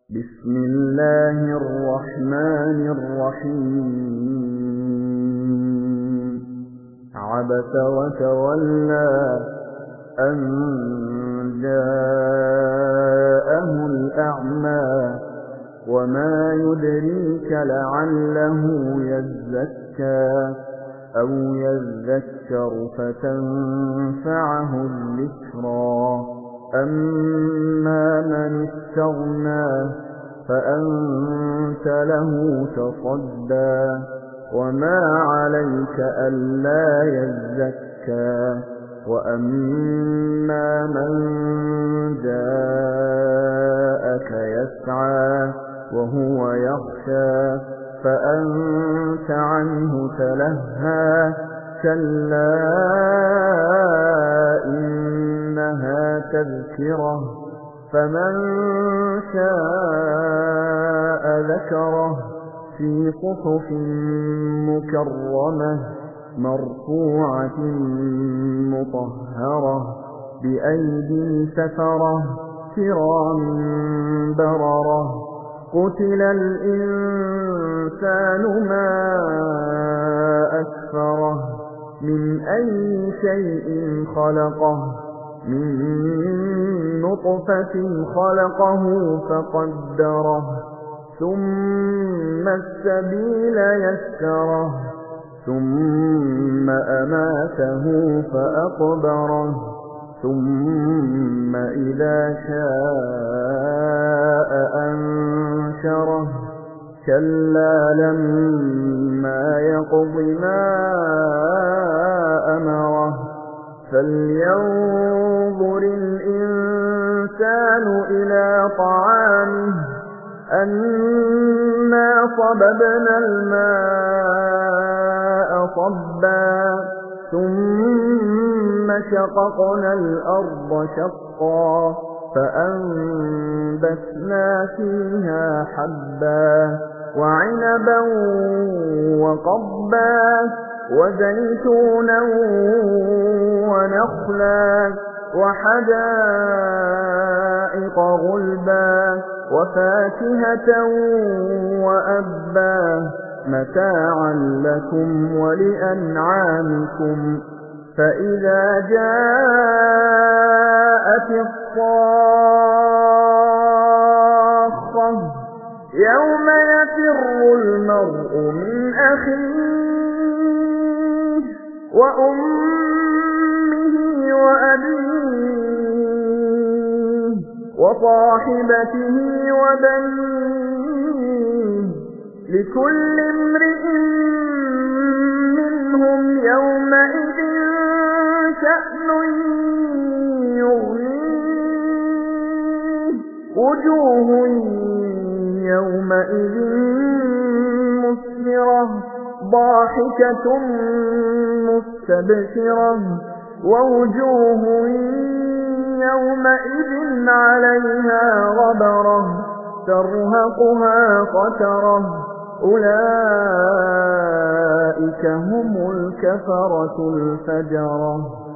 بسم الله الرحمن الرحيم عبس وتولى أن جاءه الأعمى وما يدريك لعله يزكى أو يذكر فتنفعه الذكرى أما من استغنى فأنت له تصدى وما عليك ألا يزكى وأما من جاءك يسعى وهو يخشى فأنت عنه تلهى كلا إنها تذكرة فمن شاء ذكره في صحف مكرمة مرفوعة مطهرة بأيدي سفرة كرام بررة قتل الإنسان ما أكفره من أي شيء خلقه من نطفة خلقه فقدره ثم السبيل يسره ثم أماته فأقبره ثم إذا شاء أنشره كلا لما يقض ما أمره فلينظر الإنسان إلى طعامه أنا صببنا الماء صبا ثم شققنا الأرض شقا فأنبتنا فيها حبا وعنبا وقضبا وزيتونا ونخلا وحدائق غلبا وفاكهة وأبا متاعا لكم ولأنعامكم فإذا جاءت الصاخة يوم يفر المرء من أخيه وأمه وأبيه وصاحبته وبنيه لكل امرئ منهم يومئذ شأن يغنيه وجوه يومئذ مسفرة ضاحكة مستبشرة ووجوه يومئذ عليها غبرة ترهقها قترة أولئك هم الكفرة الفجرة